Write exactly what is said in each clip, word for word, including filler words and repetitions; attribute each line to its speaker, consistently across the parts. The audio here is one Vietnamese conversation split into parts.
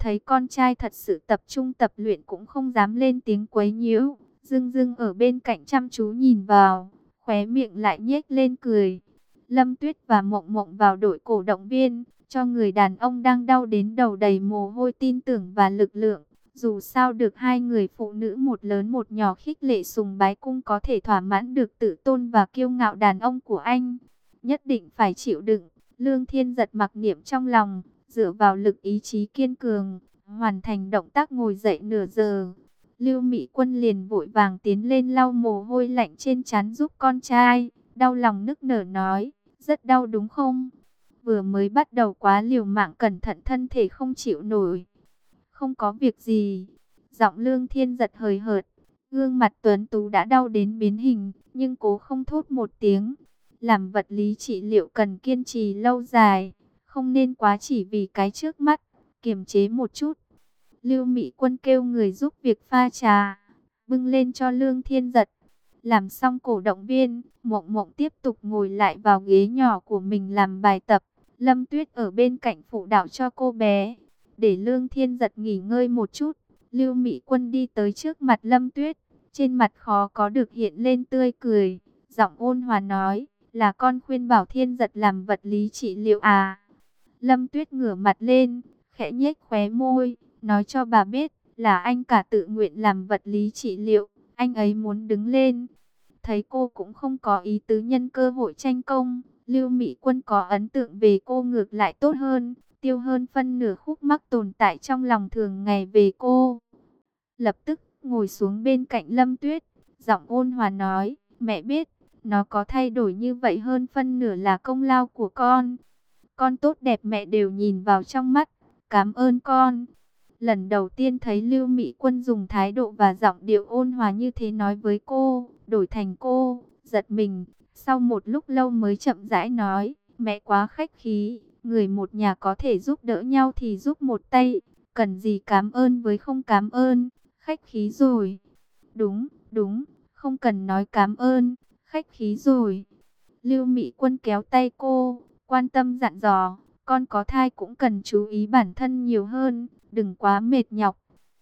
Speaker 1: thấy con trai thật sự tập trung tập luyện cũng không dám lên tiếng quấy nhiễu. Dương Dương ở bên cạnh chăm chú nhìn vào, khóe miệng lại nhếch lên cười. Lâm Tuyết và Mộng Mộng vào đội cổ động viên, cho người đàn ông đang đau đến đầu đầy mồ hôi tin tưởng và lực lượng. Dù sao được hai người phụ nữ một lớn một nhỏ khích lệ sùng bái cũng có thể thỏa mãn được tự tôn và kiêu ngạo đàn ông của anh. Nhất định phải chịu đựng, Lương Thiên Giật mặc niệm trong lòng, dựa vào lực ý chí kiên cường, hoàn thành động tác ngồi dậy nửa giờ. Lưu Mỹ Quân liền vội vàng tiến lên lau mồ hôi lạnh trên trán giúp con trai, đau lòng nức nở nói, rất đau đúng không? Vừa mới bắt đầu quá liều mạng, cẩn thận thân thể không chịu nổi. Không có việc gì. Giọng Lương Thiên Giật hời hợt, gương mặt tuấn tú đã đau đến biến hình, nhưng cố không thốt một tiếng. Làm vật lý trị liệu cần kiên trì lâu dài, không nên quá chỉ vì cái trước mắt, kiềm chế một chút. Lưu Mỹ Quân kêu người giúp việc pha trà, bưng lên cho Lương Thiên Giật. Làm xong cổ động viên, Mộng Mộng tiếp tục ngồi lại vào ghế nhỏ của mình làm bài tập. Lâm Tuyết ở bên cạnh phụ đạo cho cô bé. Để Lương Thiên Giật nghỉ ngơi một chút, Lưu Mỹ Quân đi tới trước mặt Lâm Tuyết. Trên mặt khó có được hiện lên tươi cười, giọng ôn hòa nói, là con khuyên bảo Thiên Giật làm vật lý trị liệu à? Lâm Tuyết ngửa mặt lên, khẽ nhếch khóe môi, nói cho bà biết, là anh cả tự nguyện làm vật lý trị liệu, anh ấy muốn đứng lên. Thấy cô cũng không có ý tứ nhân cơ hội tranh công, Lưu Mỹ Quân có ấn tượng về cô ngược lại tốt hơn, tiêu hơn phân nửa khúc mắc tồn tại trong lòng thường ngày về cô. Lập tức ngồi xuống bên cạnh Lâm Tuyết, giọng ôn hòa nói, mẹ biết, nó có thay đổi như vậy hơn phân nửa là công lao của con. Con tốt đẹp mẹ đều nhìn vào trong mắt, cảm ơn con. Lần đầu tiên thấy Lưu Mỹ Quân dùng thái độ và giọng điệu ôn hòa như thế nói với cô, đổi thành cô, giật mình. Sau một lúc lâu mới chậm rãi nói, mẹ quá khách khí, người một nhà có thể giúp đỡ nhau thì giúp một tay, cần gì cảm ơn với không cảm ơn, khách khí rồi. Đúng, đúng, không cần nói cảm ơn, khách khí rồi. Lưu Mỹ Quân kéo tay cô, quan tâm dặn dò, con có thai cũng cần chú ý bản thân nhiều hơn, đừng quá mệt nhọc.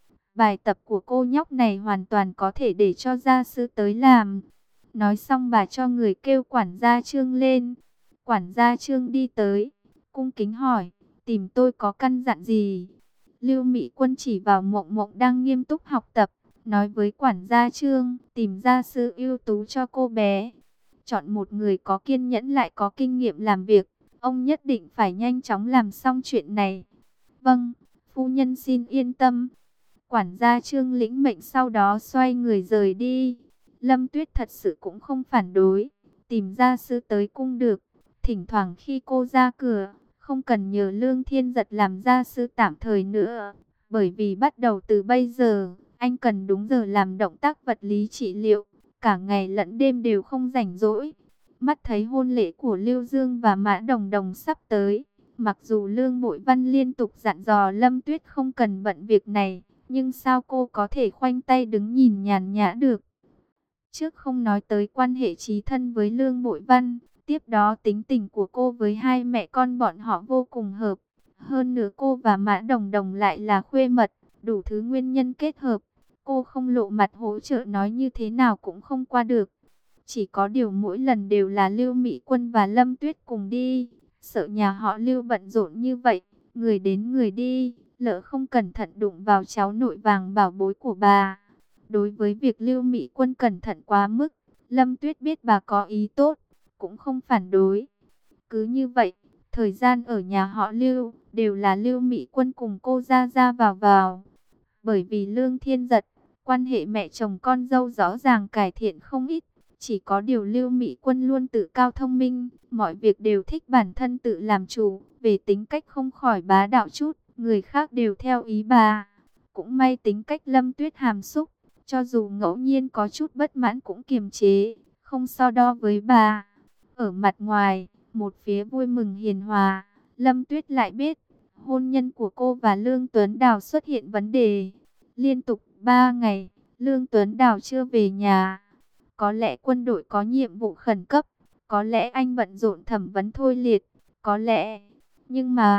Speaker 1: Bài tập của cô nhóc này hoàn toàn có thể để cho gia sư tới làm. Nói xong bà cho người kêu quản gia Trương lên. Quản gia Trương đi tới, cung kính hỏi, tìm tôi có căn dặn gì? Lưu Mỹ Quân chỉ vào Mộng Mộng đang nghiêm túc học tập, nói với quản gia Trương, tìm gia sư ưu tú cho cô bé. Chọn một người có kiên nhẫn lại có kinh nghiệm làm việc, ông nhất định phải nhanh chóng làm xong chuyện này. Vâng, phu nhân xin yên tâm. Quản gia Trương lĩnh mệnh sau đó xoay người rời đi. Lâm Tuyết thật sự cũng không phản đối, tìm gia sư tới cung được. Thỉnh thoảng khi cô ra cửa, không cần nhờ Lương Thiên Giật làm gia sư tạm thời nữa. Bởi vì bắt đầu từ bây giờ, anh cần đúng giờ làm động tác vật lý trị liệu. Cả ngày lẫn đêm đều không rảnh rỗi. Mắt thấy hôn lễ của Lưu Dương và Mã Đồng Đồng sắp tới. Mặc dù Lương Bội Văn liên tục dặn dò Lâm Tuyết không cần bận việc này, nhưng sao cô có thể khoanh tay đứng nhìn nhàn nhã được? Trước không nói tới quan hệ chí thân với Lương Bội Văn, tiếp đó tính tình của cô với hai mẹ con bọn họ vô cùng hợp. Hơn nữa cô và Mã Đồng Đồng lại là khuê mật, đủ thứ nguyên nhân kết hợp. Cô không lộ mặt hỗ trợ nói như thế nào cũng không qua được. Chỉ có điều mỗi lần đều là Lưu Mỹ Quân và Lâm Tuyết cùng đi. Sợ nhà họ Lưu bận rộn như vậy, người đến người đi, lỡ không cẩn thận đụng vào cháu nội vàng bảo bối của bà. Đối với việc Lưu Mỹ Quân cẩn thận quá mức, Lâm Tuyết biết bà có ý tốt, cũng không phản đối. Cứ như vậy, thời gian ở nhà họ Lưu, đều là Lưu Mỹ Quân cùng cô ra ra vào vào. Bởi vì Lương Thiên Giật, quan hệ mẹ chồng con dâu rõ ràng cải thiện không ít. Chỉ có điều Lưu Mỹ Quân luôn tự cao thông minh, mọi việc đều thích bản thân tự làm chủ, về tính cách không khỏi bá đạo chút, người khác đều theo ý bà. Cũng may tính cách Lâm Tuyết hàm xúc, cho dù ngẫu nhiên có chút bất mãn cũng kiềm chế, không so đo với bà. Ở mặt ngoài, một phía vui mừng hiền hòa, Lâm Tuyết lại biết, hôn nhân của cô và Lương Tuấn Đào xuất hiện vấn đề. Liên tục ba ngày, Lương Tuấn Đào chưa về nhà. Có lẽ quân đội có nhiệm vụ khẩn cấp, có lẽ anh bận rộn thẩm vấn thôi liệt, có lẽ. Nhưng mà,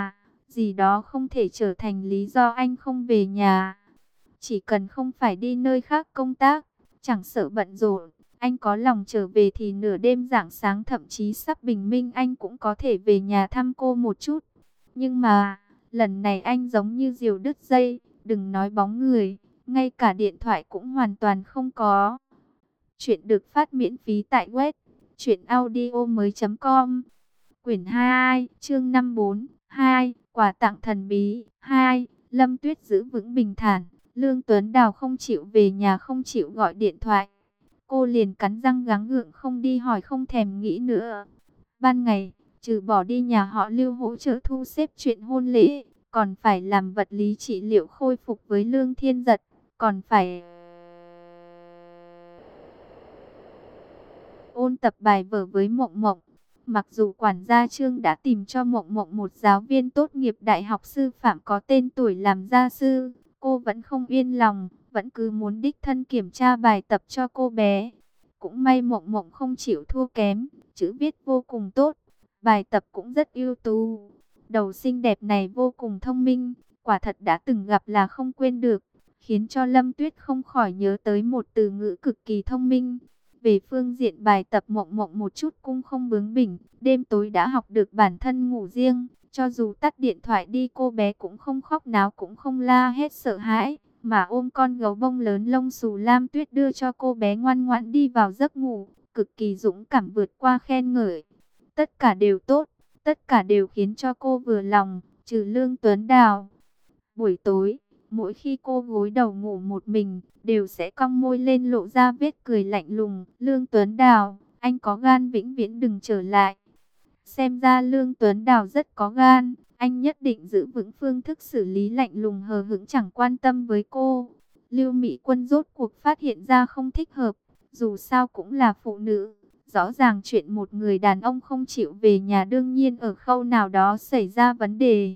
Speaker 1: gì đó không thể trở thành lý do anh không về nhà. Chỉ cần không phải đi nơi khác công tác, chẳng sợ bận rộn, anh có lòng trở về thì nửa đêm rạng sáng thậm chí sắp bình minh anh cũng có thể về nhà thăm cô một chút. Nhưng mà, lần này anh giống như diều đứt dây, đừng nói bóng người, ngay cả điện thoại cũng hoàn toàn không có. Chuyện được phát miễn phí tại web truyện audio mới chấm com. Quyển hai, chương năm bốn, hai, quà tặng thần bí, hai, Lâm Tuyết giữ vững bình thản, Lương Tuấn Đào không chịu về nhà không chịu gọi điện thoại. Cô liền cắn răng gắng gượng không đi hỏi không thèm nghĩ nữa. Ban ngày, trừ bỏ đi nhà họ Lưu hỗ trợ thu xếp chuyện hôn lễ, còn phải làm vật lý trị liệu khôi phục với Lương Thiên Giật, còn phải ôn tập bài vở với Mộng Mộng. Mặc dù quản gia Trương đã tìm cho Mộng Mộng một giáo viên tốt nghiệp đại học sư phạm có tên tuổi làm gia sư, cô vẫn không yên lòng, vẫn cứ muốn đích thân kiểm tra bài tập cho cô bé. Cũng may Mộng Mộng không chịu thua kém, chữ viết vô cùng tốt, bài tập cũng rất ưu tú. Đầu xinh đẹp này vô cùng thông minh, quả thật đã từng gặp là không quên được, khiến cho Lâm Tuyết không khỏi nhớ tới một từ ngữ cực kỳ thông minh. Về phương diện bài tập Mộng Mộng một chút cũng không bướng bỉnh, đêm tối đã học được bản thân ngủ riêng, cho dù tắt điện thoại đi cô bé cũng không khóc náo cũng không la hết sợ hãi, mà ôm con gấu bông lớn lông xù Lam Tuyết đưa cho cô bé ngoan ngoãn đi vào giấc ngủ, cực kỳ dũng cảm vượt qua khen ngợi. Tất cả đều tốt, tất cả đều khiến cho cô vừa lòng, trừ Lương Tuấn Đào. Buổi tối, mỗi khi cô gối đầu ngủ một mình, đều sẽ cong môi lên lộ ra vết cười lạnh lùng. Lương Tuấn Đào, anh có gan vĩnh viễn đừng trở lại. Xem ra Lương Tuấn Đào rất có gan, anh nhất định giữ vững phương thức xử lý lạnh lùng hờ hững chẳng quan tâm với cô. Lưu Mỹ Quân rốt cuộc phát hiện ra không thích hợp, dù sao cũng là phụ nữ. Rõ ràng chuyện một người đàn ông không chịu về nhà đương nhiên ở khâu nào đó xảy ra vấn đề.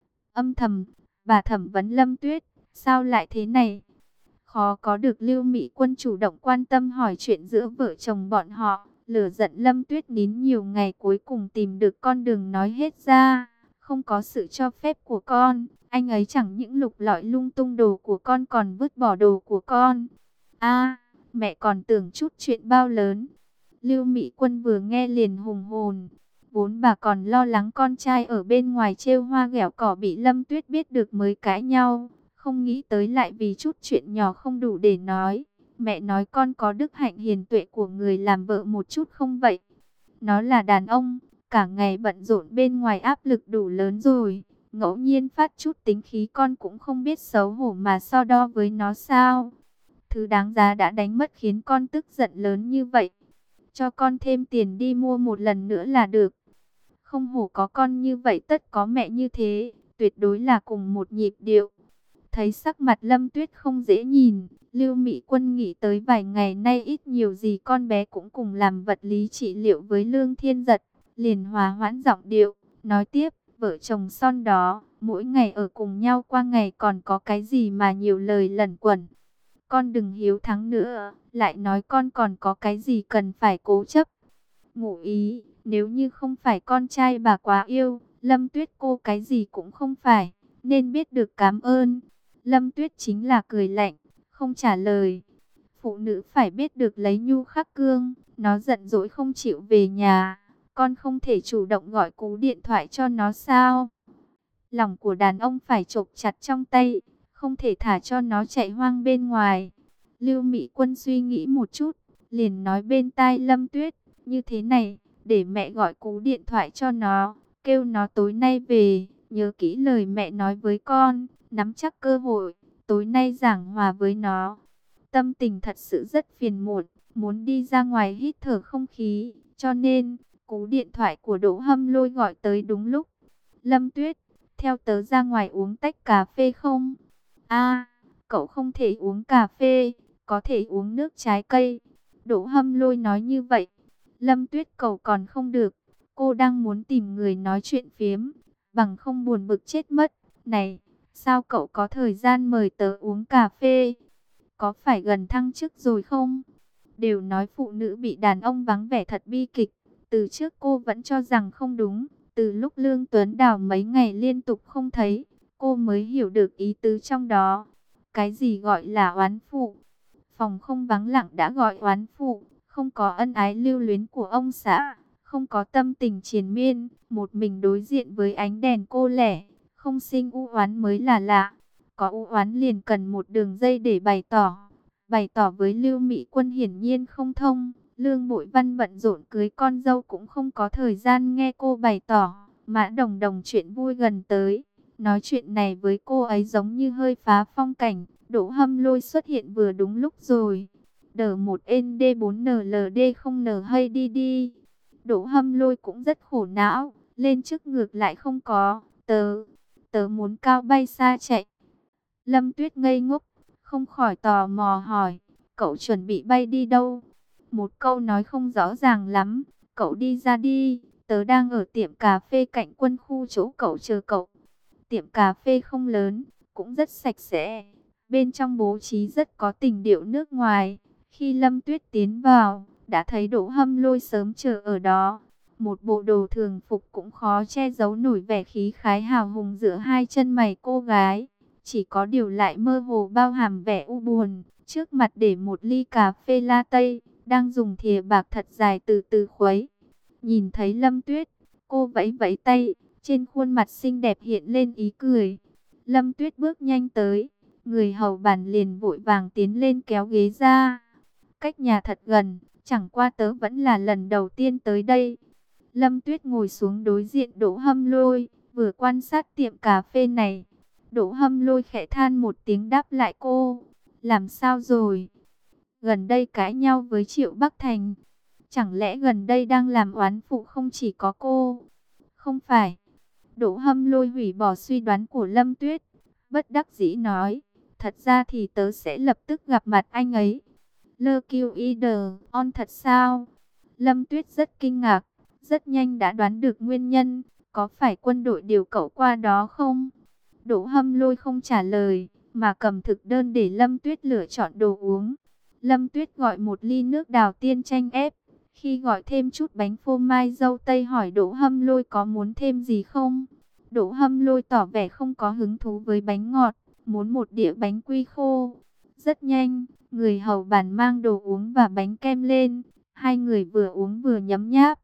Speaker 1: Âm thầm, bà thẩm vấn Lâm Tuyết, sao lại thế này? Khó có được Lưu Mỹ Quân chủ động quan tâm hỏi chuyện giữa vợ chồng bọn họ. Lửa giận Lâm Tuyết nín nhiều ngày cuối cùng tìm được con đường nói hết ra. Không có sự cho phép của con, anh ấy chẳng những lục lọi lung tung đồ của con còn vứt bỏ đồ của con. A, mẹ còn tưởng chút chuyện bao lớn. Lưu Mỹ Quân vừa nghe liền hùng hồn. Vốn bà còn lo lắng con trai ở bên ngoài trêu hoa ghẹo cỏ bị Lâm Tuyết biết được mới cãi nhau. Không nghĩ tới lại vì chút chuyện nhỏ không đủ để nói. Mẹ nói con có đức hạnh hiền tuệ của người làm vợ một chút không vậy? Nó là đàn ông, cả ngày bận rộn bên ngoài áp lực đủ lớn rồi. Ngẫu nhiên phát chút tính khí con cũng không biết xấu hổ mà so đo với nó sao? Thứ đáng giá đã đánh mất khiến con tức giận lớn như vậy. Cho con thêm tiền đi mua một lần nữa là được. Không hổ có con như vậy tất có mẹ như thế, tuyệt đối là cùng một nhịp điệu. Thấy sắc mặt Lâm Tuyết không dễ nhìn, Lưu Mỹ Quân nghĩ tới vài ngày nay ít nhiều gì con bé cũng cùng làm vật lý trị liệu với Lương Thiên Giật, liền hòa hoãn giọng điệu, nói tiếp, vợ chồng son đó, mỗi ngày ở cùng nhau qua ngày còn có cái gì mà nhiều lời lẩn quẩn. Con đừng hiếu thắng nữa, lại nói con còn có cái gì cần phải cố chấp. Ngụ ý, nếu như không phải con trai bà quá yêu, Lâm Tuyết cô cái gì cũng không phải, nên biết được cảm ơn. Lâm Tuyết chính là cười lạnh, không trả lời. Phụ nữ phải biết được lấy nhu khắc cương, nó giận dỗi không chịu về nhà. Con không thể chủ động gọi cú điện thoại cho nó sao? Lòng của đàn ông phải chộp chặt trong tay, không thể thả cho nó chạy hoang bên ngoài. Lưu Mỹ Quân suy nghĩ một chút, liền nói bên tai Lâm Tuyết, như thế này, để mẹ gọi cú điện thoại cho nó, kêu nó tối nay về, nhớ kỹ lời mẹ nói với con, nắm chắc cơ hội, tối nay giảng hòa với nó. Tâm tình thật sự rất phiền muộn, muốn đi ra ngoài hít thở không khí, cho nên, cú điện thoại của Đỗ Hâm Lôi gọi tới đúng lúc. Lâm Tuyết, theo tớ ra ngoài uống tách cà phê không? A, cậu không thể uống cà phê, có thể uống nước trái cây. Đỗ Hâm Lôi nói như vậy. Lâm Tuyết cầu còn không được, cô đang muốn tìm người nói chuyện phiếm, bằng không buồn bực chết mất. Này, sao cậu có thời gian mời tớ uống cà phê? Có phải gần thăng chức rồi không? Đều nói phụ nữ bị đàn ông vắng vẻ thật bi kịch. Từ trước cô vẫn cho rằng không đúng, Từ lúc Lương Tuấn Đào mấy ngày liên tục không thấy, cô mới hiểu được ý tứ trong đó. Cái gì gọi là oán phụ? Phòng không vắng lặng đã gọi oán phụ, không có ân ái lưu luyến của ông xã, không có tâm tình triền miên, một mình đối diện với ánh đèn cô lẻ, không sinh u oán mới là lạ. Có u oán liền cần một đường dây để bày tỏ. Bày tỏ với Lưu Mỹ Quân hiển nhiên không thông. Lương Bội Văn bận rộn cưới con dâu cũng không có thời gian nghe cô bày tỏ. Mã Đồng Đồng chuyện vui gần tới, nói chuyện này với cô ấy giống như hơi phá phong cảnh. Đỗ Hâm Lôi xuất hiện vừa đúng lúc rồi. Đờ một N D bốn N L D không N hay đi đi. Đỗ Hâm Lôi cũng rất khổ não, lên trước ngược lại không có. Tớ, tớ muốn cao bay xa chạy. Lâm Tuyết ngây ngốc, không khỏi tò mò hỏi, cậu chuẩn bị bay đi đâu? Một câu nói không rõ ràng lắm, cậu đi ra đi, tớ đang ở tiệm cà phê cạnh quân khu chỗ cậu chờ cậu. Tiệm cà phê không lớn, cũng rất sạch sẽ, bên trong bố trí rất có tình điệu nước ngoài. Khi Lâm Tuyết tiến vào, đã thấy Đỗ Hâm Lôi sớm chờ ở đó. Một bộ đồ thường phục cũng khó che giấu nổi vẻ khí khái hào hùng giữa hai chân mày cô gái. Chỉ có điều lại mơ hồ bao hàm vẻ u buồn. Trước mặt để một ly cà phê latte, đang dùng thìa bạc thật dài từ từ khuấy. Nhìn thấy Lâm Tuyết, cô vẫy vẫy tay, trên khuôn mặt xinh đẹp hiện lên ý cười. Lâm Tuyết bước nhanh tới, người hầu bàn liền vội vàng tiến lên kéo ghế ra. Cách nhà thật gần, chẳng qua tớ vẫn là lần đầu tiên tới đây. Lâm Tuyết ngồi xuống đối diện Đỗ Hâm Lôi, vừa quan sát tiệm cà phê này. Đỗ Hâm Lôi khẽ than một tiếng đáp lại cô. Làm sao rồi? Gần đây cãi nhau với Triệu Bắc Thành. Chẳng lẽ gần đây đang làm oán phụ không chỉ có cô? Không phải. Đỗ Hâm Lôi hủy bỏ suy đoán của Lâm Tuyết, bất đắc dĩ nói. Thật ra thì tớ sẽ lập tức gặp mặt anh ấy. Lơ kiêu y đờ, on thật sao? Lâm Tuyết rất kinh ngạc, rất nhanh đã đoán được nguyên nhân. Có phải quân đội điều cậu qua đó không? Đỗ Hâm Lôi không trả lời, mà cầm thực đơn để Lâm Tuyết lựa chọn đồ uống. Lâm Tuyết gọi một ly nước đào tiên chanh ép. Khi gọi thêm chút bánh phô mai dâu tây hỏi Đỗ Hâm Lôi có muốn thêm gì không? Đỗ Hâm Lôi tỏ vẻ không có hứng thú với bánh ngọt, muốn một đĩa bánh quy khô. Rất nhanh, người hầu bàn mang đồ uống và bánh kem lên. Hai người vừa uống vừa nhấm nháp.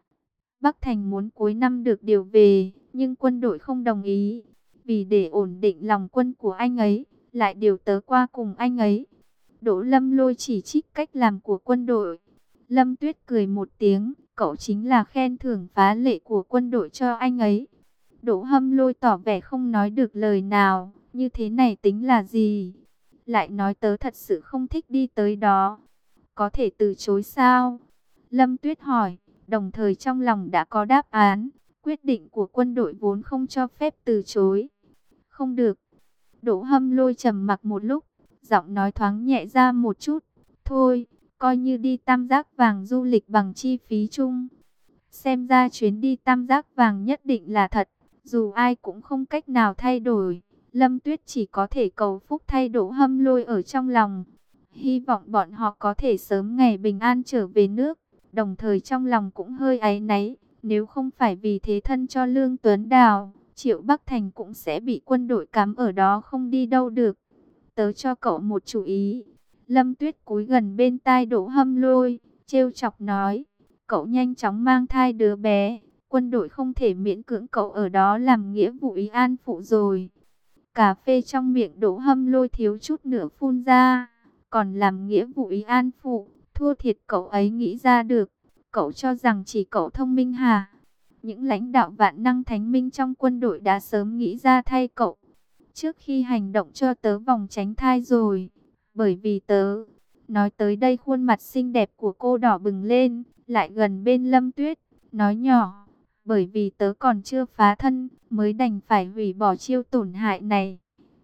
Speaker 1: Bắc Thành muốn cuối năm được điều về, nhưng quân đội không đồng ý. Vì để ổn định lòng quân của anh ấy, lại điều tớ qua cùng anh ấy. Đỗ Lâm Lôi chỉ trích cách làm của quân đội. Lâm Tuyết cười một tiếng, cậu chính là khen thưởng phá lệ của quân đội cho anh ấy. Đỗ Hâm Lôi tỏ vẻ không nói được lời nào, như thế này tính là gì? Lại nói tớ thật sự không thích đi tới đó. Có thể từ chối sao? Lâm Tuyết hỏi, đồng thời trong lòng đã có đáp án. Quyết định của quân đội vốn không cho phép từ chối. Không được. Đỗ Hâm Lôi trầm mặc một lúc, giọng nói thoáng nhẹ ra một chút. Thôi, coi như đi Tam Giác Vàng du lịch bằng chi phí chung. Xem ra chuyến đi Tam Giác Vàng nhất định là thật, dù ai cũng không cách nào thay đổi. Lâm Tuyết chỉ có thể cầu phúc thay Đỗ Hâm Lôi ở trong lòng. Hy vọng bọn họ có thể sớm ngày bình an trở về nước. Đồng thời trong lòng cũng hơi áy náy, nếu không phải vì thế thân cho Lương Tuấn Đào, Triệu Bắc Thành cũng sẽ bị quân đội cắm ở đó không đi đâu được. Tớ cho cậu một chú ý. Lâm Tuyết cúi gần bên tai Đỗ Hâm Lôi, trêu chọc nói, cậu nhanh chóng mang thai đứa bé, quân đội không thể miễn cưỡng cậu ở đó làm nghĩa vụ ý an phụ rồi. Cà phê trong miệng Đỗ Hâm Lôi thiếu chút nữa phun ra, còn làm nghĩa vụ ý an phụ, thua thiệt cậu ấy nghĩ ra được. Cậu cho rằng chỉ cậu thông minh hả? Những lãnh đạo vạn năng thánh minh trong quân đội đã sớm nghĩ ra thay cậu. Trước khi hành động cho tớ vòng tránh thai rồi. Bởi vì tớ... Nói tới đây khuôn mặt xinh đẹp của cô đỏ bừng lên, lại gần bên Lâm Tuyết, nói nhỏ. Bởi vì tớ còn chưa phá thân, mới đành phải hủy bỏ chiêu tổn hại này.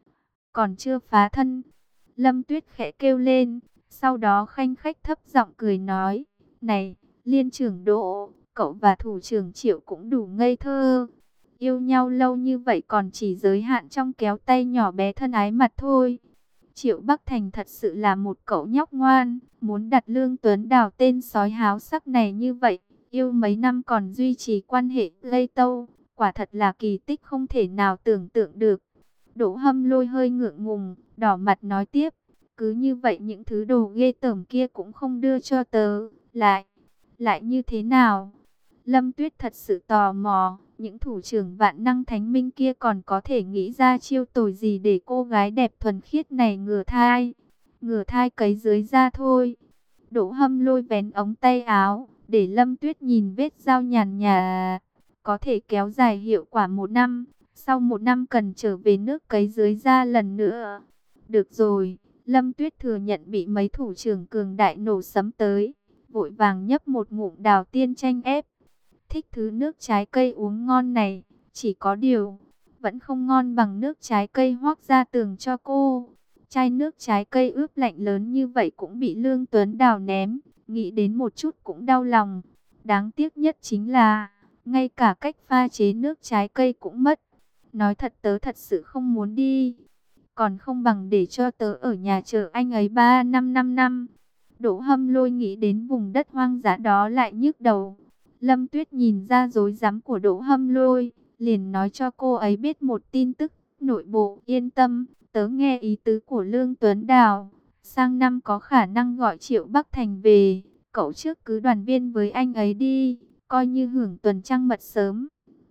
Speaker 1: Còn chưa phá thân. Lâm Tuyết khẽ kêu lên, sau đó khanh khách thấp giọng cười nói. Này, Liên trưởng Đỗ, cậu và thủ trưởng Triệu cũng đủ ngây thơ. Yêu nhau lâu như vậy còn chỉ giới hạn trong kéo tay nhỏ bé thân ái mặt thôi. Triệu Bắc Thành thật sự là một cậu nhóc ngoan, muốn đặt Lương Tuấn Đào tên sói háo sắc này như vậy, Yêu mấy năm còn duy trì quan hệ lây tâu, quả thật là kỳ tích không thể nào tưởng tượng được. Đỗ Hâm Lôi hơi ngượng ngùng, đỏ mặt nói tiếp, cứ như vậy những thứ đồ ghê tởm kia cũng không đưa cho tớ, lại, lại như thế nào? Lâm Tuyết thật sự tò mò, những thủ trưởng vạn năng thánh minh kia còn có thể nghĩ ra chiêu tồi gì để cô gái đẹp thuần khiết này ngửa thai, ngửa thai cấy dưới da thôi. Đỗ Hâm Lôi vén ống tay áo, để Lâm Tuyết nhìn vết dao nhàn nhà, có thể kéo dài hiệu quả một năm. Sau một năm cần trở về nước cấy dưới da lần nữa. Được rồi, Lâm Tuyết thừa nhận bị mấy thủ trưởng cường đại nổ sấm tới, vội vàng nhấp một ngụm đào tiên chanh ép. Thích thứ nước trái cây uống ngon này, chỉ có điều, vẫn không ngon bằng nước trái cây Hoác Gia Tường cho cô. Chai nước trái cây ướp lạnh lớn như vậy cũng bị Lương Tuấn Đào ném, nghĩ đến một chút cũng đau lòng. Đáng tiếc nhất chính là, ngay cả cách pha chế nước trái cây cũng mất. Nói thật tớ thật sự không muốn đi, còn không bằng để cho tớ ở nhà chờ anh ấy ba năm năm năm. Đỗ Hâm Lôi nghĩ đến vùng đất hoang dã đó lại nhức đầu. Lâm Tuyết nhìn ra rối rắm của Đỗ Hâm Lôi, liền nói cho cô ấy biết một tin tức nội bộ. Yên tâm, tớ nghe ý tứ của Lương Tuấn Đào, sang năm có khả năng gọi Triệu Bắc Thành về, cậu trước cứ đoàn viên với anh ấy đi, coi như hưởng tuần trăng mật sớm.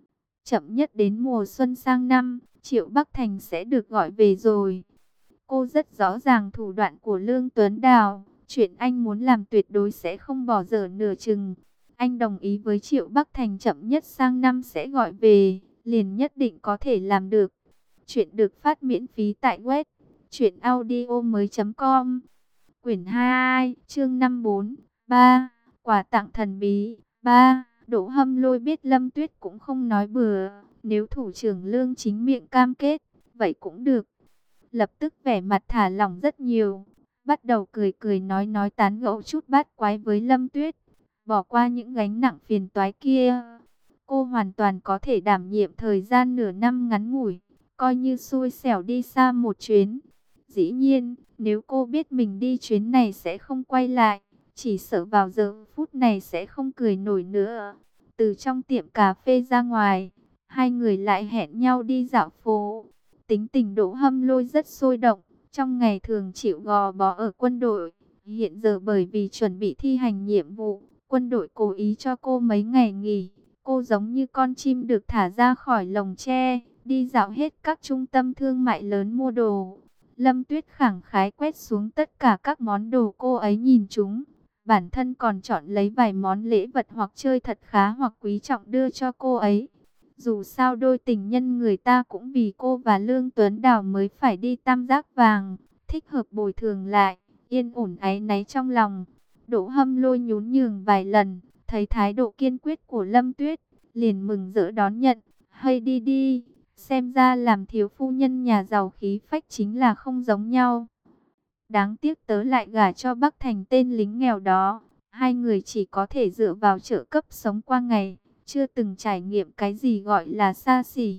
Speaker 1: Chậm nhất đến mùa xuân sang năm, Triệu Bắc Thành sẽ được gọi về rồi. Cô rất rõ ràng thủ đoạn của Lương Tuấn Đào, chuyện anh muốn làm tuyệt đối sẽ không bỏ dở nửa chừng. Anh đồng ý với Triệu Bắc Thành chậm nhất sang năm sẽ gọi về, liền nhất định có thể làm được. Chuyện được phát miễn phí tại web truyện audio mới chấm com. Quyển hai, chương năm bốn, ba, quà tặng thần bí, ba. Đỗ Hâm Lôi biết Lâm Tuyết cũng không nói bừa, nếu thủ trưởng Lương chính miệng cam kết, vậy cũng được. Lập tức vẻ mặt thả lỏng rất nhiều, bắt đầu cười cười nói nói tán gẫu chút bát quái với Lâm Tuyết, bỏ qua những gánh nặng phiền toái kia. Cô hoàn toàn có thể đảm nhiệm thời gian nửa năm ngắn ngủi, coi như xui xẻo đi xa một chuyến. Dĩ nhiên, nếu cô biết mình đi chuyến này sẽ không quay lại, chỉ sợ vào giờ phút này sẽ không cười nổi nữa. Từ trong tiệm cà phê ra ngoài, hai người lại hẹn nhau đi dạo phố. Tính tình Đỗ Hâm Lôi rất sôi động, trong ngày thường chịu gò bó ở quân đội. Hiện giờ bởi vì chuẩn bị thi hành nhiệm vụ, quân đội cố ý cho cô mấy ngày nghỉ. Cô giống như con chim được thả ra khỏi lồng tre, đi dạo hết các trung tâm thương mại lớn mua đồ. Lâm Tuyết khẳng khái quét xuống tất cả các món đồ cô ấy nhìn chúng. Bản thân còn chọn lấy vài món lễ vật hoặc chơi thật khá hoặc quý trọng đưa cho cô ấy. Dù sao đôi tình nhân người ta cũng vì cô và Lương Tuấn Đào mới phải đi tam giác vàng, thích hợp bồi thường lại, yên ổn áy náy trong lòng. Đỗ Hâm Lôi nhún nhường vài lần, thấy thái độ kiên quyết của Lâm Tuyết, liền mừng rỡ đón nhận. Hay đi đi, xem ra làm thiếu phu nhân nhà giàu khí phách chính là không giống nhau. Đáng tiếc tớ lại gả cho Bắc Thành tên lính nghèo đó, hai người chỉ có thể dựa vào trợ cấp sống qua ngày, chưa từng trải nghiệm cái gì gọi là xa xỉ.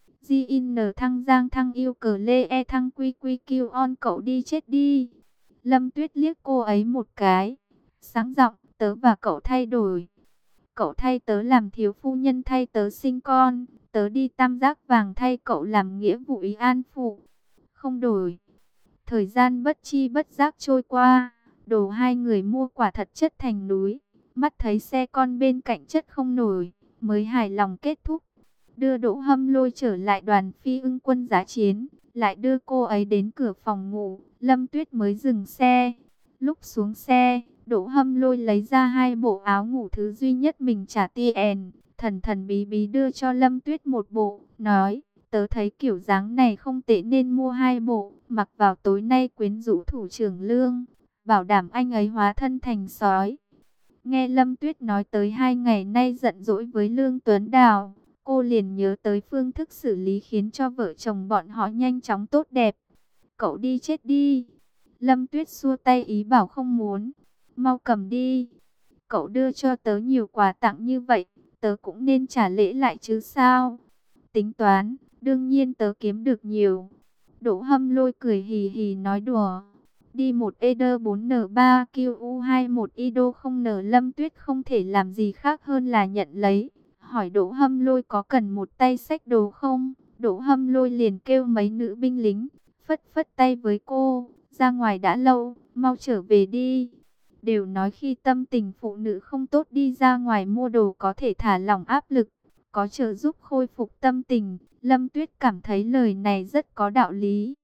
Speaker 1: G-in thăng giang thăng yêu cờ lê e thăng quy quy kêu on cậu đi chết đi. Lâm Tuyết liếc cô ấy một cái, sáng giọng, tớ và cậu thay đổi. Cậu thay tớ làm thiếu phu nhân, thay tớ sinh con, tớ đi tam giác vàng thay cậu làm nghĩa vụ ý an phụ. Không đổi. Thời gian bất chi bất giác trôi qua, đồ hai người mua quả thật chất thành núi. Mắt thấy xe con bên cạnh chất không nổi, mới hài lòng kết thúc. Đưa Đỗ Hâm Lôi trở lại đoàn phi ưng quân giá chiến, lại đưa cô ấy đến cửa phòng ngủ, Lâm Tuyết mới dừng xe. Lúc xuống xe, Đỗ Hâm Lôi lấy ra hai bộ áo ngủ thứ duy nhất mình trả tiền, thần thần bí bí đưa cho Lâm Tuyết một bộ, nói, tớ thấy kiểu dáng này không tệ nên mua hai bộ, mặc vào tối nay quyến rũ thủ trưởng Lương, bảo đảm anh ấy hóa thân thành sói. Nghe Lâm Tuyết nói tới hai ngày nay giận dỗi với Lương Tuấn Đào, cô liền nhớ tới phương thức xử lý khiến cho vợ chồng bọn họ nhanh chóng tốt đẹp. Cậu đi chết đi. Lâm Tuyết xua tay ý bảo không muốn. Mau cầm đi. Cậu đưa cho tớ nhiều quà tặng như vậy, tớ cũng nên trả lễ lại chứ sao. Tính toán, đương nhiên tớ kiếm được nhiều. Đỗ Hâm Lôi cười hì hì nói đùa. Đi một E D bốn N ba Q U hai một I D O không N. Lâm Tuyết không thể làm gì khác hơn là nhận lấy. Hỏi Đỗ Hâm Lôi có cần một tay xách đồ không? Đỗ Hâm Lôi liền kêu mấy nữ binh lính, phất phất tay với cô, ra ngoài đã lâu, mau trở về đi. Đều nói khi tâm tình phụ nữ không tốt đi ra ngoài mua đồ có thể thả lỏng áp lực, có trợ giúp khôi phục tâm tình. Lâm Tuyết cảm thấy lời này rất có đạo lý.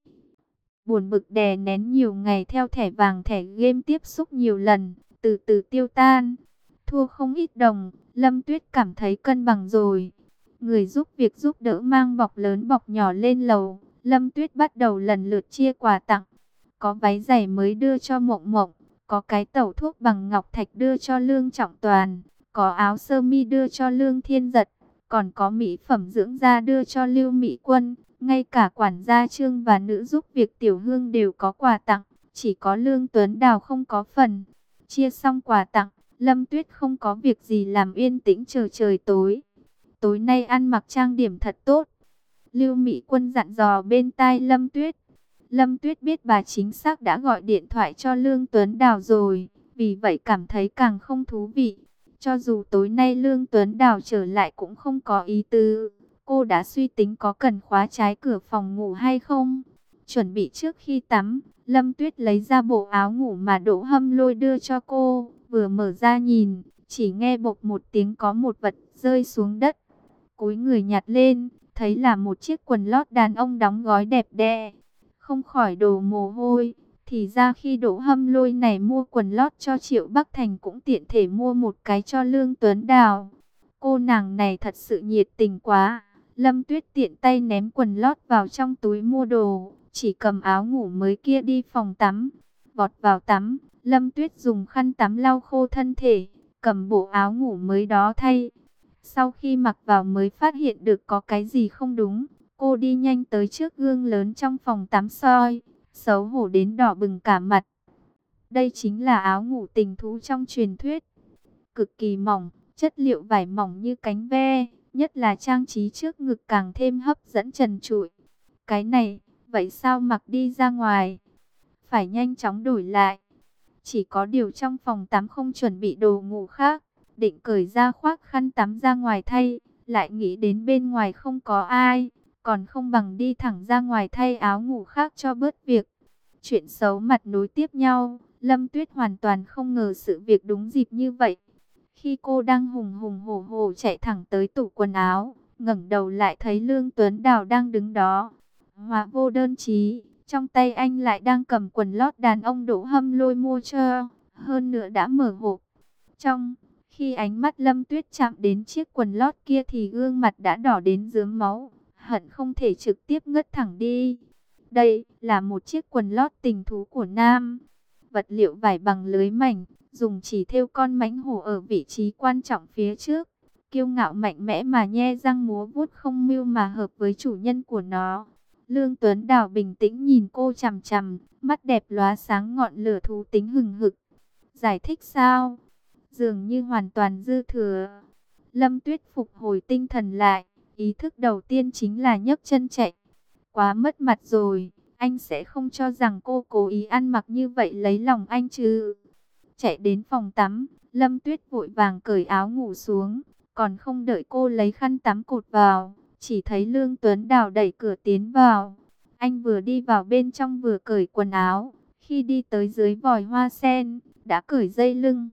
Speaker 1: Buồn bực đè nén nhiều ngày theo thẻ vàng thẻ game tiếp xúc nhiều lần, từ từ tiêu tan. Thua không ít đồng, Lâm Tuyết cảm thấy cân bằng rồi. Người giúp việc giúp đỡ mang bọc lớn bọc nhỏ lên lầu. Lâm Tuyết bắt đầu lần lượt chia quà tặng. Có váy giày mới đưa cho Mộng Mộng, có cái tẩu thuốc bằng ngọc thạch đưa cho Lương Trọng Toàn, có áo sơ mi đưa cho Lương Thiên Giật, còn có mỹ phẩm dưỡng da đưa cho Lưu Mỹ Quân. Ngay cả quản gia Trương và nữ giúp việc Tiểu Hương đều có quà tặng, chỉ có Lương Tuấn Đào không có phần. Chia xong quà tặng, Lâm Tuyết không có việc gì làm, yên tĩnh chờ trời tối. Tối nay ăn mặc trang điểm thật tốt, Lưu Mỹ Quân dặn dò bên tai Lâm Tuyết. Lâm Tuyết biết bà chính xác đã gọi điện thoại cho Lương Tuấn Đào rồi, vì vậy cảm thấy càng không thú vị. Cho dù tối nay Lương Tuấn Đào trở lại cũng không có ý tứ. Cô đã suy tính có cần khóa trái cửa phòng ngủ hay không. Chuẩn bị trước khi tắm, Lâm Tuyết lấy ra bộ áo ngủ mà Đỗ Hâm Lôi đưa cho cô. Vừa mở ra nhìn, chỉ nghe bộc một tiếng có một vật rơi xuống đất. Cúi người nhặt lên, thấy là một chiếc quần lót đàn ông đóng gói đẹp đẽ. Không khỏi đổ mồ hôi. Thì ra khi Đỗ Hâm Lôi này mua quần lót cho Triệu Bắc Thành cũng tiện thể mua một cái cho Lương Tuấn Đào. Cô nàng này thật sự nhiệt tình quá. Lâm Tuyết tiện tay ném quần lót vào trong túi mua đồ, chỉ cầm áo ngủ mới kia đi phòng tắm. Vọt vào tắm, Lâm Tuyết dùng khăn tắm lau khô thân thể, cầm bộ áo ngủ mới đó thay. Sau khi mặc vào mới phát hiện được có cái gì không đúng. Cô đi nhanh tới trước gương lớn trong phòng tắm soi, xấu hổ đến đỏ bừng cả mặt. Đây chính là áo ngủ tình thú trong truyền thuyết. Cực kỳ mỏng, chất liệu vải mỏng như cánh ve, nhất là trang trí trước ngực càng thêm hấp dẫn trần trụi. Cái này, vậy sao mặc đi ra ngoài? Phải nhanh chóng đổi lại. Chỉ có điều trong phòng tắm không chuẩn bị đồ ngủ khác, định cởi ra khoác khăn tắm ra ngoài thay, lại nghĩ đến bên ngoài không có ai, còn không bằng đi thẳng ra ngoài thay áo ngủ khác cho bớt việc. Chuyện xấu mặt nối tiếp nhau, Lâm Tuyết hoàn toàn không ngờ sự việc đúng dịp như vậy. Khi cô đang hùng hùng hổ hổ chạy thẳng tới tủ quần áo, ngẩng đầu lại thấy Lương Tuấn Đào đang đứng đó. Hóa vô đơn chí, trong tay anh lại đang cầm quần lót đàn ông Đỗ Hâm Lôi mua cho, hơn nữa đã mở hộp. Trong khi ánh mắt Lâm Tuyết chạm đến chiếc quần lót kia thì gương mặt đã đỏ đến rớm máu, hận không thể trực tiếp ngất thẳng đi. Đây là một chiếc quần lót tình thú của nam, vật liệu vải bằng lưới mảnh, dùng chỉ thêu con mãnh hổ ở vị trí quan trọng phía trước. Kiêu ngạo mạnh mẽ mà nhe răng múa vuốt, không mưu mà hợp với chủ nhân của nó. Lương Tuấn Đào bình tĩnh nhìn cô chằm chằm, mắt đẹp lóa sáng ngọn lửa thú tính hừng hực. Giải thích sao? Dường như hoàn toàn dư thừa. Lâm Tuyết phục hồi tinh thần lại, ý thức đầu tiên chính là nhấc chân chạy. Quá mất mặt rồi, anh sẽ không cho rằng cô cố ý ăn mặc như vậy lấy lòng anh chứ. Chạy đến phòng tắm, Lâm Tuyết vội vàng cởi áo ngủ xuống, còn không đợi cô lấy khăn tắm cột vào, chỉ thấy Lương Tuấn Đào đẩy cửa tiến vào. Anh vừa đi vào bên trong vừa cởi quần áo, khi đi tới dưới vòi hoa sen, đã cởi dây lưng.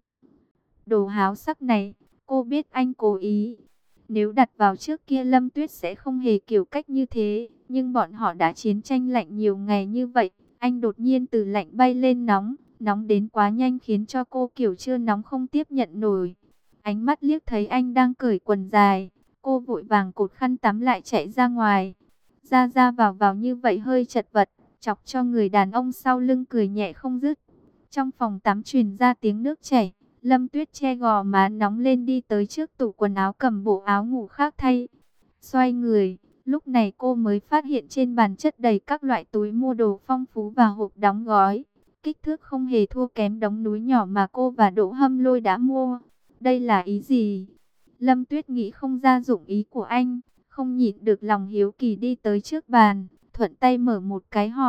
Speaker 1: Đồ háo sắc này, cô biết anh cố ý. Nếu đặt vào trước kia Lâm Tuyết sẽ không hề kiểu cách như thế, nhưng bọn họ đã chiến tranh lạnh nhiều ngày như vậy, anh đột nhiên từ lạnh bay lên nóng, nóng đến quá nhanh khiến cho cô kiểu chưa nóng không tiếp nhận nổi. Ánh mắt liếc thấy anh đang cởi quần dài, cô vội vàng cột khăn tắm lại chạy ra ngoài. Ra ra vào vào như vậy hơi chật vật, chọc cho người đàn ông sau lưng cười nhẹ không dứt. Trong phòng tắm truyền ra tiếng nước chảy, Lâm Tuyết che gò má nóng lên đi tới trước tủ quần áo cầm bộ áo ngủ khác thay. Xoay người, lúc này cô mới phát hiện trên bàn chất đầy các loại túi mua đồ phong phú và hộp đóng gói. Kích thước không hề thua kém đống núi nhỏ mà cô và Đỗ Hâm Lôi đã mua. Đây là ý gì? Lâm Tuyết nghĩ không ra dụng ý của anh, không nhịn được lòng hiếu kỳ đi tới trước bàn, thuận tay mở một cái hộp.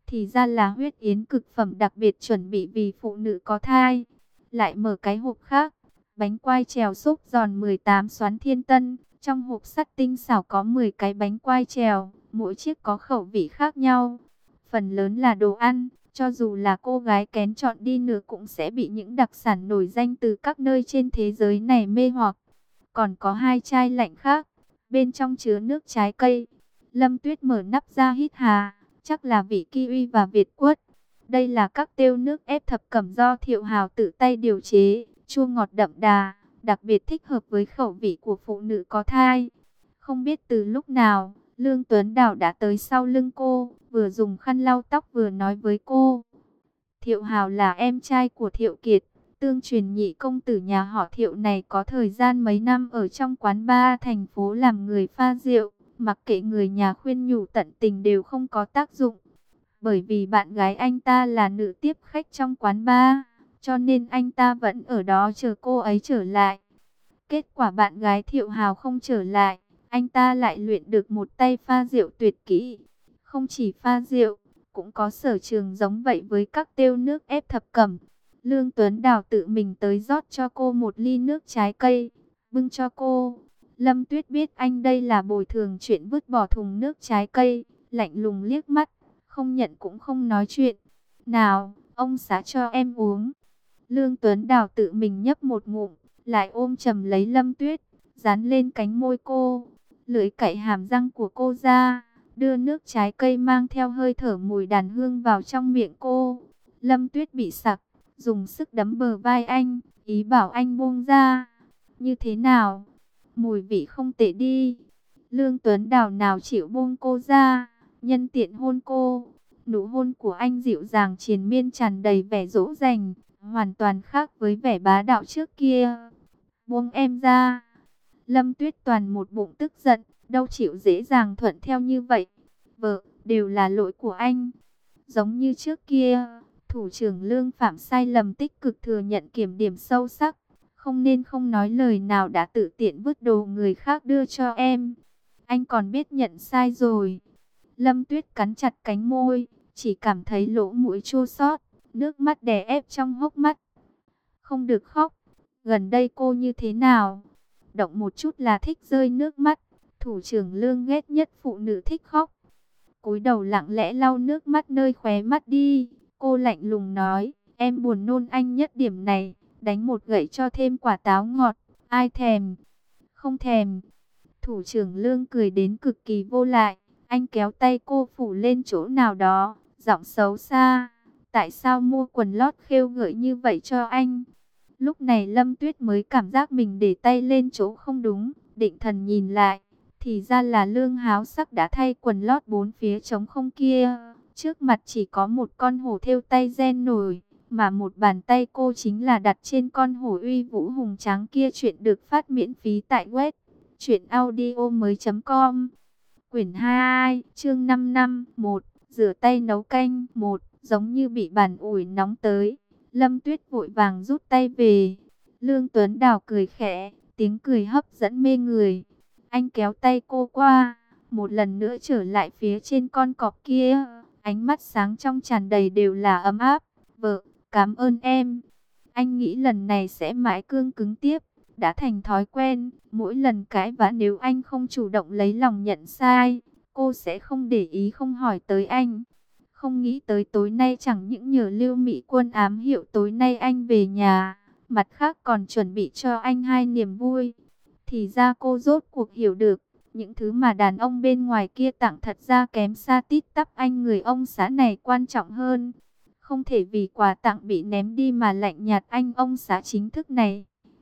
Speaker 1: Thì ra là huyết yến cực phẩm đặc biệt chuẩn bị vì phụ nữ có thai. Lại mở cái hộp khác, bánh quai trèo xốp giòn mười tám xoán thiên tân. Trong hộp sắt tinh xảo có mười cái bánh quai trèo, mỗi chiếc có khẩu vị khác nhau. Phần lớn là đồ ăn, cho dù là cô gái kén chọn đi nữa cũng sẽ bị những đặc sản nổi danh từ các nơi trên thế giới này mê hoặc. Còn có hai chai lạnh khác, bên trong chứa nước trái cây. Lâm Tuyết mở nắp ra hít hà, chắc là vị kiwi và Việt quất. Đây là các tiêu nước ép thập cẩm do Thiệu Hào tự tay điều chế, chua ngọt đậm đà, đặc biệt thích hợp với khẩu vị của phụ nữ có thai. Không biết từ lúc nào, Lương Tuấn Đào đã tới sau lưng cô, vừa dùng khăn lau tóc vừa nói với cô. Thiệu Hào là em trai của Thiệu Kiệt, tương truyền nhị công tử nhà họ Thiệu này có thời gian mấy năm ở trong quán bar thành phố làm người pha rượu, mặc kệ người nhà khuyên nhủ tận tình đều không có tác dụng. Bởi vì bạn gái anh ta là nữ tiếp khách trong quán bar, cho nên anh ta vẫn ở đó chờ cô ấy trở lại. Kết quả bạn gái Thiệu Hào không trở lại, anh ta lại luyện được một tay pha rượu tuyệt kỹ. Không chỉ pha rượu, cũng có sở trường giống vậy với các tiêu nước ép thập cẩm. Lương Tuấn Đào tự mình tới rót cho cô một ly nước trái cây, bưng cho cô. Lâm Tuyết biết anh đây là bồi thường chuyện vứt bỏ thùng nước trái cây, lạnh lùng liếc mắt, không nhận cũng không nói chuyện. Nào, ông xã cho em uống. Lương Tuấn Đào tự mình nhấp một ngụm, lại ôm chầm lấy Lâm Tuyết, dán lên cánh môi cô, lưỡi cạy hàm răng của cô ra, đưa nước trái cây mang theo hơi thở mùi đàn hương vào trong miệng cô. Lâm Tuyết bị sặc, dùng sức đấm bờ vai anh, ý bảo anh buông ra. Như thế nào? Mùi vị không tệ đi. Lương Tuấn Đào nào chịu buông cô ra, nhân tiện hôn cô. Nụ hôn của anh dịu dàng triền miên tràn đầy vẻ dỗ dành, hoàn toàn khác với vẻ bá đạo trước kia. Buông em ra. Lâm Tuyết toàn một bụng tức giận, đâu chịu dễ dàng thuận theo như vậy. Vợ, đều là lỗi của anh. Giống như trước kia, thủ trưởng Lương phạm sai lầm tích cực thừa nhận kiểm điểm sâu sắc. Không nên không nói lời nào đã tự tiện vứt đồ người khác đưa cho em. Anh còn biết nhận sai rồi. Lâm Tuyết cắn chặt cánh môi, chỉ cảm thấy lỗ mũi chua xót, nước mắt đè ép trong hốc mắt. Không được khóc. Gần đây cô như thế nào? Động một chút là thích rơi nước mắt. Thủ trưởng Lương ghét nhất phụ nữ thích khóc. Cúi đầu lặng lẽ lau nước mắt nơi khóe mắt đi. Cô lạnh lùng nói, em buồn nôn anh nhất điểm này. Đánh một gậy cho thêm quả táo ngọt. Ai thèm? Không thèm. Thủ trưởng Lương cười đến cực kỳ vô lại. Anh kéo tay cô phủ lên chỗ nào đó, giọng xấu xa. Tại sao mua quần lót khêu gợi như vậy cho anh? Lúc này Lâm Tuyết mới cảm giác mình để tay lên chỗ không đúng, định thần nhìn lại. Thì ra là Lương háo sắc đã thay quần lót bốn phía trống không kia. Trước mặt chỉ có một con hổ thêu tay ren nổi, mà một bàn tay cô chính là đặt trên con hổ uy vũ hùng tráng kia. Chuyện được phát miễn phí tại web truyệnaudiomoi chấm com. Quyển hai, chương năm năm, một, rửa tay nấu canh, một, giống như bị bàn ủi nóng tới. Lâm Tuyết vội vàng rút tay về. Lương Tuấn Đào cười khẽ, tiếng cười hấp dẫn mê người. Anh kéo tay cô qua, một lần nữa trở lại phía trên con cọp kia. Ánh mắt sáng trong tràn đầy đều là ấm áp. Vợ, cảm ơn em. Anh nghĩ lần này sẽ mãi cương cứng tiếp. Đã thành thói quen, mỗi lần cãi vã nếu anh không chủ động lấy lòng nhận sai, cô sẽ không để ý không hỏi tới anh. Không nghĩ tới tối nay chẳng những nhờ Lưu Mỹ Quân ám hiệu tối nay anh về nhà, mặt khác còn chuẩn bị cho anh hai niềm vui. Thì ra cô rốt cuộc hiểu được, những thứ mà đàn ông bên ngoài kia tặng thật ra kém xa tít tắp anh người ông xã này quan trọng hơn. Không thể vì quà tặng bị ném đi mà lạnh nhạt anh ông xã chính thức này.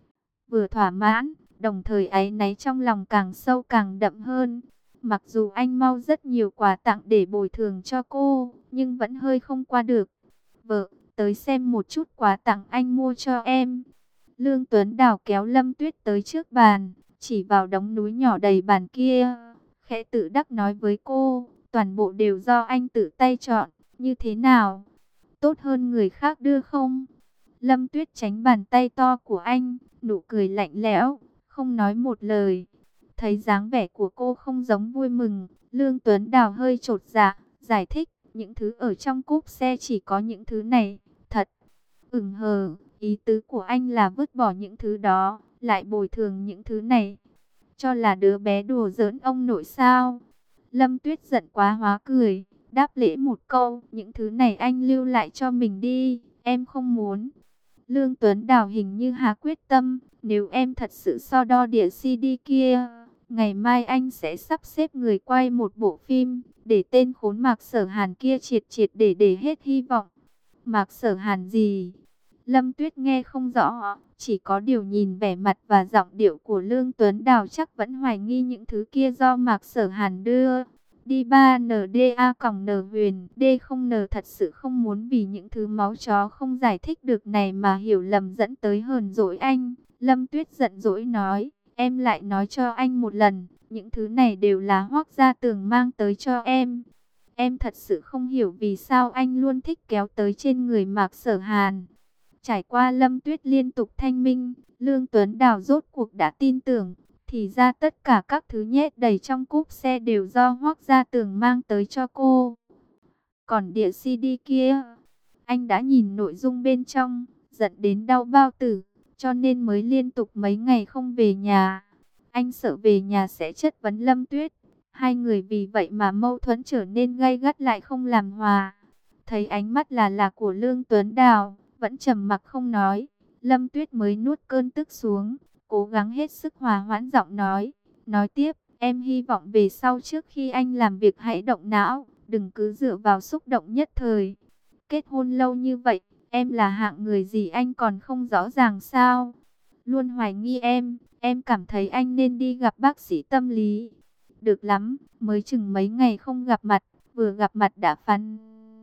Speaker 1: Vừa thỏa mãn, đồng thời áy náy trong lòng càng sâu càng đậm hơn. Mặc dù anh mau rất nhiều quà tặng để bồi thường cho cô, nhưng vẫn hơi không qua được. Vợ, tới xem một chút quà tặng anh mua cho em. Lương Tuấn Đào kéo Lâm Tuyết tới trước bàn, chỉ vào đống núi nhỏ đầy bàn kia. Khẽ tự đắc nói với cô, toàn bộ đều do anh tự tay chọn, như thế nào? Tốt hơn người khác đưa không? Lâm Tuyết tránh bàn tay to của anh, nụ cười lạnh lẽo, không nói một lời. Thấy dáng vẻ của cô không giống vui mừng, Lương Tuấn Đào hơi chột dạ, giải thích, những thứ ở trong cốp xe chỉ có những thứ này. Thật, ừm hờ, ý tứ của anh là vứt bỏ những thứ đó, lại bồi thường những thứ này. Cho là đứa bé đùa giỡn ông nội sao? Lâm Tuyết giận quá hóa cười, đáp lễ một câu, những thứ này anh lưu lại cho mình đi, em không muốn. Lương Tuấn Đào hình như hà quyết tâm, nếu em thật sự so đo đĩa xê đê kia, ngày mai anh sẽ sắp xếp người quay một bộ phim, để tên khốn Mạc Sở Hàn kia triệt triệt để để hết hy vọng. Mạc Sở Hàn gì? Lâm Tuyết nghe không rõ, chỉ có điều nhìn vẻ mặt và giọng điệu của Lương Tuấn Đào chắc vẫn hoài nghi những thứ kia do Mạc Sở Hàn đưa. Đi ba N D A còng N huyền D không N thật sự không muốn vì những thứ máu chó không giải thích được này mà hiểu lầm dẫn tới hờn dỗi anh. Lâm Tuyết giận dỗi nói, em lại nói cho anh một lần, những thứ này đều là Hoác Gia Tường mang tới cho em. Em thật sự không hiểu vì sao anh luôn thích kéo tới trên người Mạc Sở Hàn. Trải qua Lâm Tuyết liên tục thanh minh, Lương Tuấn Đào rốt cuộc đã tin tưởng. Thì ra tất cả các thứ nhét đầy trong cốp xe đều do Hoác Gia Tường mang tới cho cô. Còn đĩa xê đê kia, anh đã nhìn nội dung bên trong, giận đến đau bao tử, cho nên mới liên tục mấy ngày không về nhà. Anh sợ về nhà sẽ chất vấn Lâm Tuyết. Hai người vì vậy mà mâu thuẫn trở nên gay gắt lại không làm hòa. Thấy ánh mắt là là của Lương Tuấn Đào, vẫn trầm mặc không nói. Lâm Tuyết mới nuốt cơn tức xuống, cố gắng hết sức hòa hoãn giọng nói. Nói tiếp, em hy vọng về sau trước khi anh làm việc hãy động não, đừng cứ dựa vào xúc động nhất thời. Kết hôn lâu như vậy, em là hạng người gì anh còn không rõ ràng sao? Luôn hoài nghi em, em cảm thấy anh nên đi gặp bác sĩ tâm lý. Được lắm, mới chừng mấy ngày không gặp mặt, vừa gặp mặt đã phán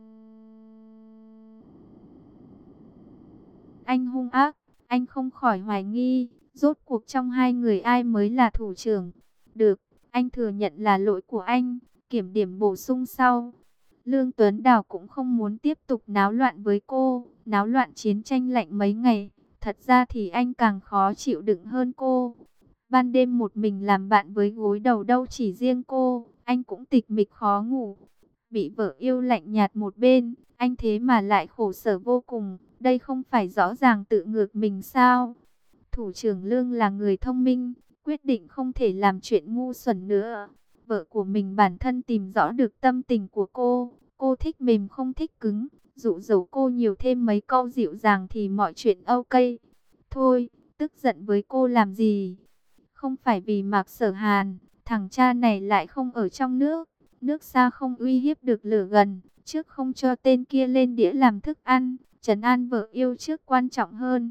Speaker 1: anh hung ác. Anh không khỏi hoài nghi, rốt cuộc trong hai người ai mới là thủ trưởng. Được, anh thừa nhận là lỗi của anh, kiểm điểm bổ sung sau. Lương Tuấn Đào cũng không muốn tiếp tục náo loạn với cô, náo loạn chiến tranh lạnh mấy ngày. Thật ra thì anh càng khó chịu đựng hơn cô. Ban đêm một mình làm bạn với gối đầu đâu chỉ riêng cô, anh cũng tịch mịch khó ngủ. Bị vợ yêu lạnh nhạt một bên, anh thế mà lại khổ sở vô cùng. Đây không phải rõ ràng tự ngược mình sao? Thủ trưởng Lương là người thông minh, quyết định không thể làm chuyện ngu xuẩn nữa. Vợ của mình bản thân tìm rõ được tâm tình của cô. Cô thích mềm không thích cứng. Dụ dỗ cô nhiều thêm mấy câu dịu dàng thì mọi chuyện ok. Thôi, tức giận với cô làm gì? Không phải vì Mạc Sở Hàn, thằng cha này lại không ở trong nước. Nước xa không uy hiếp được lửa gần. Trước không cho tên kia lên đĩa làm thức ăn. Trấn an vợ yêu trước quan trọng hơn.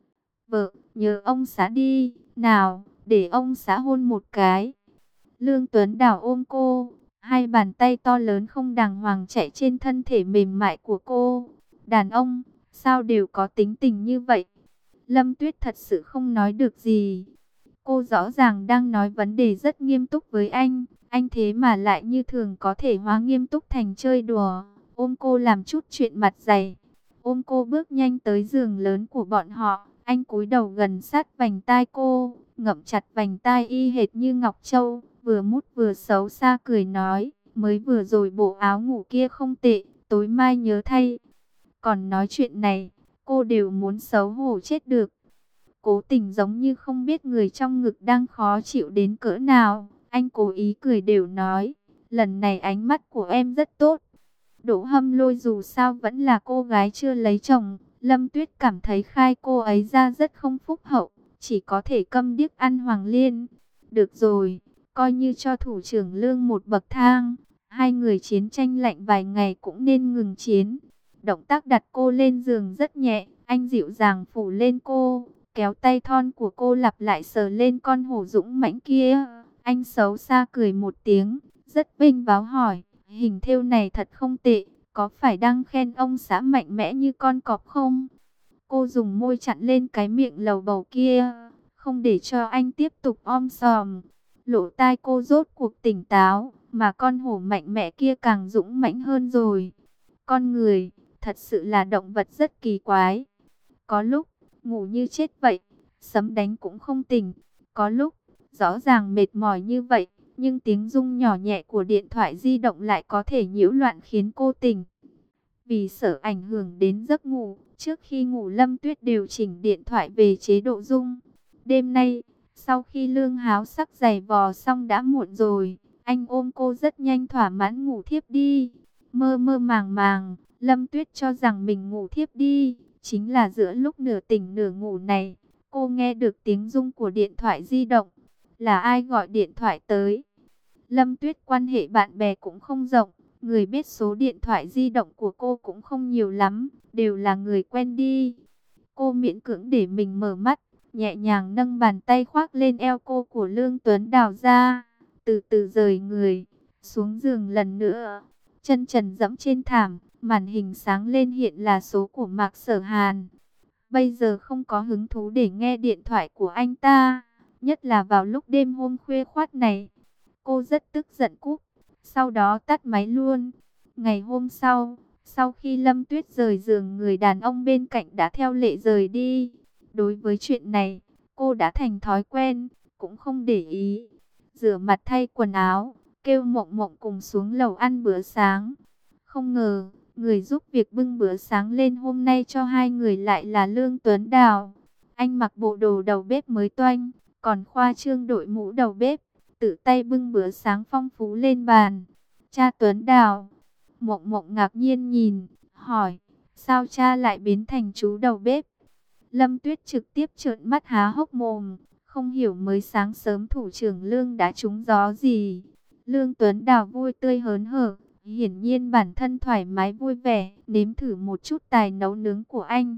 Speaker 1: Vợ, nhớ ông xã đi, nào, để ông xã hôn một cái. Lương Tuấn Đào ôm cô, hai bàn tay to lớn không đàng hoàng chạy trên thân thể mềm mại của cô. Đàn ông, sao đều có tính tình như vậy? Lâm Tuyết thật sự không nói được gì. Cô rõ ràng đang nói vấn đề rất nghiêm túc với anh, anh thế mà lại như thường có thể hóa nghiêm túc thành chơi đùa, ôm cô làm chút chuyện mặt dày. Ôm cô bước nhanh tới giường lớn của bọn họ, anh cúi đầu gần sát vành tai cô, ngậm chặt vành tai y hệt như Ngọc Châu, vừa mút vừa xấu xa cười nói, mới vừa rồi bộ áo ngủ kia không tệ, tối mai nhớ thay. Còn nói chuyện này, cô đều muốn xấu hổ chết được. Cố tình giống như không biết người trong ngực đang khó chịu đến cỡ nào, anh cố ý cười đều nói, lần này ánh mắt của em rất tốt. Đỗ Hâm Lôi dù sao vẫn là cô gái chưa lấy chồng, Lâm Tuyết cảm thấy khai cô ấy ra rất không phúc hậu, chỉ có thể câm điếc ăn Hoàng Liên. Được rồi, coi như cho thủ trưởng Lương một bậc thang, hai người chiến tranh lạnh vài ngày cũng nên ngừng chiến. Động tác đặt cô lên giường rất nhẹ, anh dịu dàng phủ lên cô, kéo tay thon của cô lặp lại sờ lên con hổ dũng mãnh kia. Anh xấu xa cười một tiếng, rất vinh váo hỏi, hình thêu này thật không tệ, có phải đang khen ông xã mạnh mẽ như con cọp không? Cô dùng môi chặn lên cái miệng lầu bầu kia, không để cho anh tiếp tục om sòm. Lỗ tai cô rốt cuộc tỉnh táo, mà con hổ mạnh mẽ kia càng dũng mãnh hơn rồi. Con người, thật sự là động vật rất kỳ quái. Có lúc, ngủ như chết vậy, sấm đánh cũng không tỉnh. Có lúc, rõ ràng mệt mỏi như vậy, nhưng tiếng rung nhỏ nhẹ của điện thoại di động lại có thể nhiễu loạn khiến cô tỉnh. Vì sợ ảnh hưởng đến giấc ngủ, trước khi ngủ Lâm Tuyết điều chỉnh điện thoại về chế độ rung. Đêm nay, sau khi Lương Háo sắc giày vò xong đã muộn rồi, anh ôm cô rất nhanh thỏa mãn ngủ thiếp đi. Mơ mơ màng màng, Lâm Tuyết cho rằng mình ngủ thiếp đi. Chính là giữa lúc nửa tỉnh nửa ngủ này, cô nghe được tiếng rung của điện thoại di động. Là ai gọi điện thoại tới? Lâm Tuyết quan hệ bạn bè cũng không rộng, người biết số điện thoại di động của cô cũng không nhiều lắm, đều là người quen đi. Cô miễn cưỡng để mình mở mắt, nhẹ nhàng nâng bàn tay khoác lên eo cô của Lương Tuấn Đào ra, từ từ rời người, xuống giường lần nữa. Chân trần dẫm trên thảm, màn hình sáng lên hiện là số của Mạc Sở Hàn. Bây giờ không có hứng thú để nghe điện thoại của anh ta, nhất là vào lúc đêm hôm khuya khoắt này. Cô rất tức giận cúp, sau đó tắt máy luôn. Ngày hôm sau, sau khi Lâm Tuyết rời giường, người đàn ông bên cạnh đã theo lệ rời đi. Đối với chuyện này, cô đã thành thói quen, cũng không để ý. Rửa mặt thay quần áo, kêu Mộng Mộng cùng xuống lầu ăn bữa sáng. Không ngờ, người giúp việc bưng bữa sáng lên hôm nay cho hai người lại là Lương Tuấn Đào. Anh mặc bộ đồ đầu bếp mới toanh, còn khoa trương đội mũ đầu bếp, tự tay bưng bữa sáng phong phú lên bàn. Cha Tuấn Đào. Mộng Mộng ngạc nhiên nhìn, hỏi, sao cha lại biến thành chú đầu bếp? Lâm Tuyết trực tiếp trợn mắt há hốc mồm, không hiểu mới sáng sớm thủ trưởng Lương đã trúng gió gì. Lương Tuấn Đào vui tươi hớn hở, hiển nhiên bản thân thoải mái vui vẻ, nếm thử một chút tài nấu nướng của anh.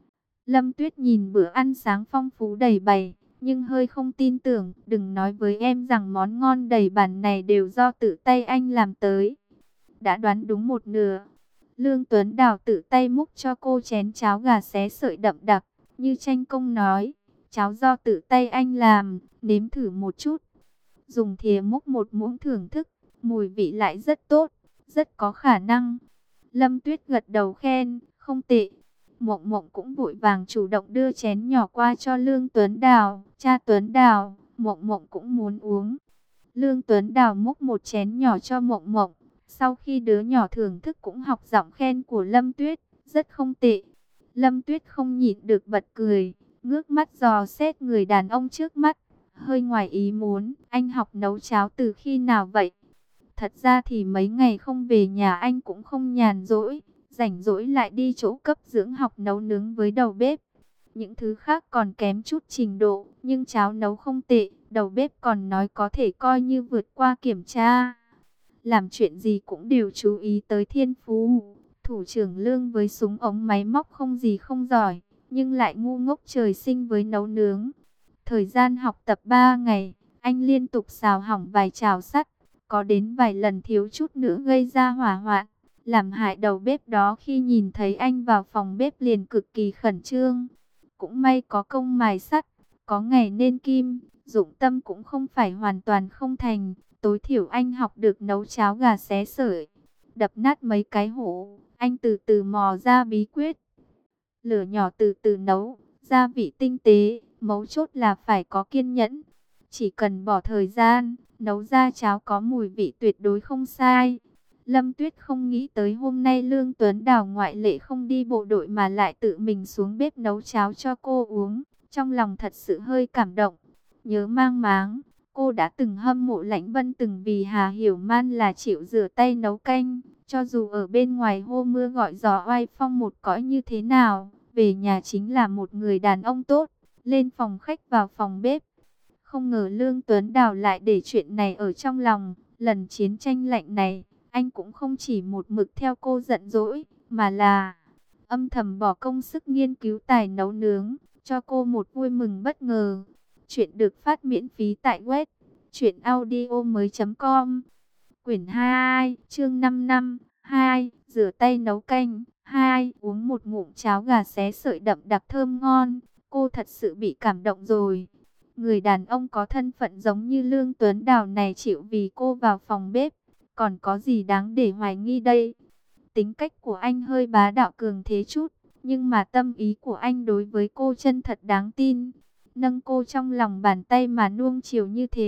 Speaker 1: Lâm Tuyết nhìn bữa ăn sáng phong phú đầy bày, nhưng hơi không tin tưởng, đừng nói với em rằng món ngon đầy bàn này đều do tự tay anh làm tới. Đã đoán đúng một nửa. Lương Tuấn Đào tự tay múc cho cô chén cháo gà xé sợi đậm đặc, như tranh công nói, cháo do tự tay anh làm, nếm thử một chút. Dùng thìa múc một muỗng thưởng thức, mùi vị lại rất tốt, rất có khả năng. Lâm Tuyết gật đầu khen, không tệ. Mộng Mộng cũng vội vàng chủ động đưa chén nhỏ qua cho Lương Tuấn Đào. Cha Tuấn Đào, Mộng Mộng cũng muốn uống. Lương Tuấn Đào múc một chén nhỏ cho Mộng Mộng. Sau khi đứa nhỏ thưởng thức cũng học giọng khen của Lâm Tuyết, rất không tệ. Lâm Tuyết không nhịn được bật cười, ngước mắt dò xét người đàn ông trước mắt. Hơi ngoài ý muốn, anh học nấu cháo từ khi nào vậy? Thật ra thì mấy ngày không về nhà anh cũng không nhàn rỗi, rảnh rỗi lại đi chỗ cấp dưỡng học nấu nướng với đầu bếp. Những thứ khác còn kém chút trình độ, nhưng cháo nấu không tệ, đầu bếp còn nói có thể coi như vượt qua kiểm tra. Làm chuyện gì cũng đều chú ý tới thiên phú. Thủ trưởng Lương với súng ống máy móc không gì không giỏi, nhưng lại ngu ngốc trời sinh với nấu nướng. Thời gian học tập ba ngày, anh liên tục xào hỏng vài chảo sắt, có đến vài lần thiếu chút nữa gây ra hỏa hoạn, làm hại đầu bếp đó khi nhìn thấy anh vào phòng bếp liền cực kỳ khẩn trương. Cũng may có công mài sắt, có ngày nên kim, dụng tâm cũng không phải hoàn toàn không thành. Tối thiểu anh học được nấu cháo gà xé sợi, đập nát mấy cái hũ, anh từ từ mò ra bí quyết. Lửa nhỏ từ từ nấu, gia vị tinh tế, mấu chốt là phải có kiên nhẫn. Chỉ cần bỏ thời gian, nấu ra cháo có mùi vị tuyệt đối không sai. Lâm Tuyết không nghĩ tới hôm nay Lương Tuấn Đào ngoại lệ không đi bộ đội mà lại tự mình xuống bếp nấu cháo cho cô uống. Trong lòng thật sự hơi cảm động, nhớ mang máng. Cô đã từng hâm mộ Lãnh Vân, từng vì Hà Hiểu Man là chịu rửa tay nấu canh. Cho dù ở bên ngoài hô mưa gọi gió oai phong một cõi như thế nào, về nhà chính là một người đàn ông tốt, lên phòng khách vào phòng bếp. Không ngờ Lương Tuấn Đào lại để chuyện này ở trong lòng. Lần chiến tranh lạnh này, anh cũng không chỉ một mực theo cô giận dỗi, mà là âm thầm bỏ công sức nghiên cứu tài nấu nướng, cho cô một vui mừng bất ngờ. Chuyện được phát miễn phí tại web truyện audio mới chấm com. Quyển hai, chương năm năm, hai, rửa tay nấu canh, hai, uống một ngụm cháo gà xé sợi đậm đặc thơm ngon. Cô thật sự bị cảm động rồi. Người đàn ông có thân phận giống như Lương Tuấn Đào này chịu vì cô vào phòng bếp, còn có gì đáng để hoài nghi đây? Tính cách của anh hơi bá đạo cường thế chút, nhưng mà tâm ý của anh đối với cô chân thật đáng tin. Nâng cô trong lòng bàn tay mà nuông chiều như thế,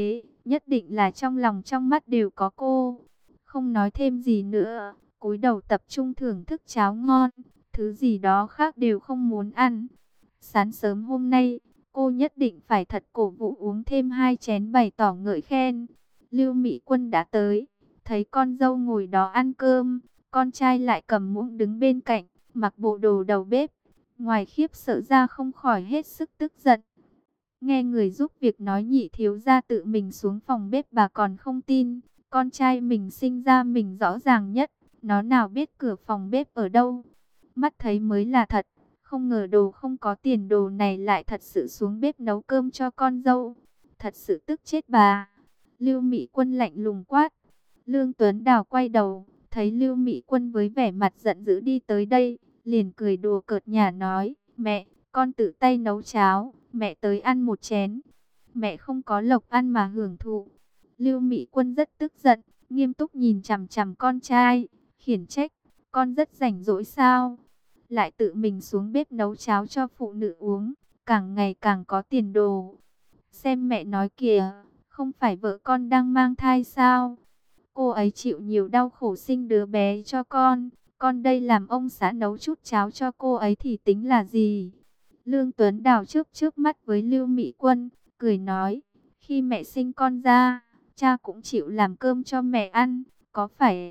Speaker 1: nhất định là trong lòng trong mắt đều có cô. Không nói thêm gì nữa, cúi đầu tập trung thưởng thức cháo ngon, thứ gì đó khác đều không muốn ăn. Sáng sớm hôm nay, cô nhất định phải thật cổ vũ uống thêm hai chén bày tỏ ngợi khen. Lưu Mỹ Quân đã tới, thấy con dâu ngồi đó ăn cơm, con trai lại cầm muỗng đứng bên cạnh, mặc bộ đồ đầu bếp. Ngoài khiếp sợ ra không khỏi hết sức tức giận. Nghe người giúp việc nói nhị thiếu gia tự mình xuống phòng bếp, bà còn không tin. Con trai mình sinh ra mình rõ ràng nhất, nó nào biết cửa phòng bếp ở đâu. Mắt thấy mới là thật, không ngờ đồ không có tiền đồ này lại thật sự xuống bếp nấu cơm cho con dâu. Thật sự tức chết bà. Lưu Mỹ Quân lạnh lùng quát. Lương Tuấn Đào quay đầu, thấy Lưu Mỹ Quân với vẻ mặt giận dữ đi tới đây, liền cười đùa cợt nhả nói, mẹ, con tự tay nấu cháo, mẹ tới ăn một chén. Mẹ không có lộc ăn mà hưởng thụ. Lưu Mỹ Quân rất tức giận, nghiêm túc nhìn chằm chằm con trai, khiển trách, con rất rảnh rỗi sao? Lại tự mình xuống bếp nấu cháo cho phụ nữ uống, càng ngày càng có tiền đồ. Xem mẹ nói kìa, không phải vợ con đang mang thai sao? Cô ấy chịu nhiều đau khổ sinh đứa bé cho con, con đây làm ông xã nấu chút cháo cho cô ấy thì tính là gì? Lương Tuấn Đào chớp chớp mắt với Lưu Mỹ Quân, cười nói, khi mẹ sinh con ra, cha cũng chịu làm cơm cho mẹ ăn, có phải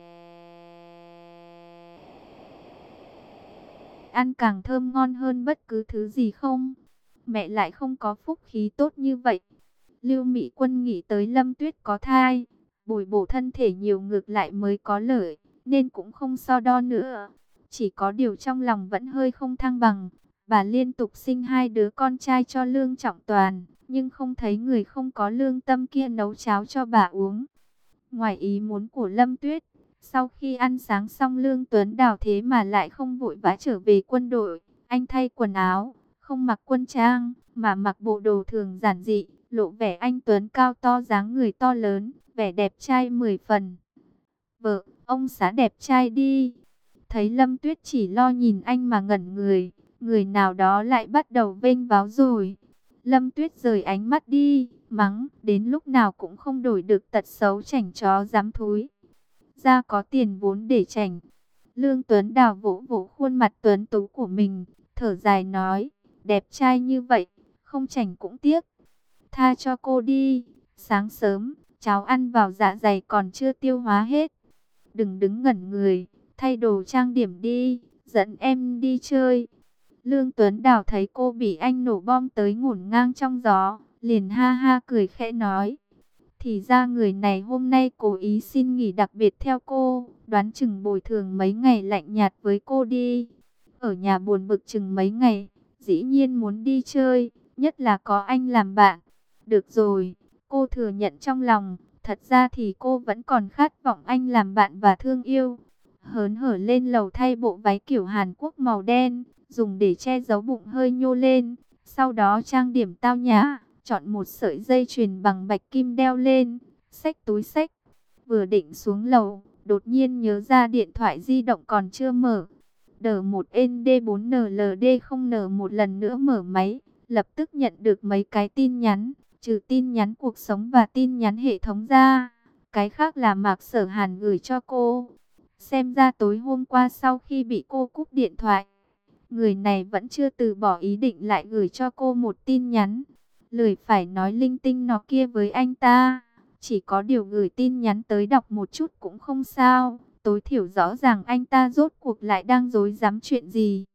Speaker 1: ăn càng thơm ngon hơn bất cứ thứ gì không? Mẹ lại không có phúc khí tốt như vậy. Lưu Mỹ Quân nghĩ tới Lâm Tuyết có thai, bồi bổ thân thể nhiều ngược lại mới có lợi, nên cũng không so đo nữa. Chỉ có điều trong lòng vẫn hơi không thăng bằng. Bà liên tục sinh hai đứa con trai cho Lương Trọng Toàn, nhưng không thấy người không có lương tâm kia nấu cháo cho bà uống. Ngoài ý muốn của Lâm Tuyết, sau khi ăn sáng xong Lương Tuấn Đào thế mà lại không vội vã trở về quân đội. Anh thay quần áo, không mặc quân trang, mà mặc bộ đồ thường giản dị, lộ vẻ anh Tuấn cao to dáng người to lớn, vẻ đẹp trai mười phần. Vợ, ông xã đẹp trai đi. Thấy Lâm Tuyết chỉ lo nhìn anh mà ngẩn người, người nào đó lại bắt đầu vênh váo rồi. Lâm Tuyết rời ánh mắt đi, mắng, đến lúc nào cũng không đổi được tật xấu chảnh chó dám thúi. Ra có tiền vốn để chảnh. Lương Tuấn Đào vỗ vỗ khuôn mặt tuấn tú của mình, thở dài nói, đẹp trai như vậy, không chảnh cũng tiếc. Tha cho cô đi, sáng sớm, cháo ăn vào dạ dày còn chưa tiêu hóa hết. Đừng đứng ngẩn người, thay đồ trang điểm đi, dẫn em đi chơi. Lương Tuấn Đào thấy cô bị anh nổ bom tới ngổn ngang trong gió, liền ha ha cười khẽ nói. Thì ra người này hôm nay cố ý xin nghỉ đặc biệt theo cô, đoán chừng bồi thường mấy ngày lạnh nhạt với cô đi. Ở nhà buồn bực chừng mấy ngày, dĩ nhiên muốn đi chơi, nhất là có anh làm bạn. Được rồi, cô thừa nhận trong lòng, thật ra thì cô vẫn còn khát vọng anh làm bạn và thương yêu. Hớn hở lên lầu thay bộ váy kiểu Hàn Quốc màu đen, dùng để che giấu bụng hơi nhô lên. Sau đó trang điểm tao nhã, chọn một sợi dây chuyền bằng bạch kim đeo lên, xách túi xách. Vừa định xuống lầu, đột nhiên nhớ ra điện thoại di động còn chưa mở. Đờ một N D bốn N L D không N một lần nữa mở máy, lập tức nhận được mấy cái tin nhắn, trừ tin nhắn cuộc sống và tin nhắn hệ thống ra. Cái khác là Mạc Sở Hàn gửi cho cô. Xem ra tối hôm qua sau khi bị cô cúp điện thoại, người này vẫn chưa từ bỏ ý định lại gửi cho cô một tin nhắn. Lười phải nói linh tinh nó kia với anh ta, chỉ có điều gửi tin nhắn tới đọc một chút cũng không sao. Tối thiểu rõ ràng anh ta rốt cuộc lại đang dối dám chuyện gì.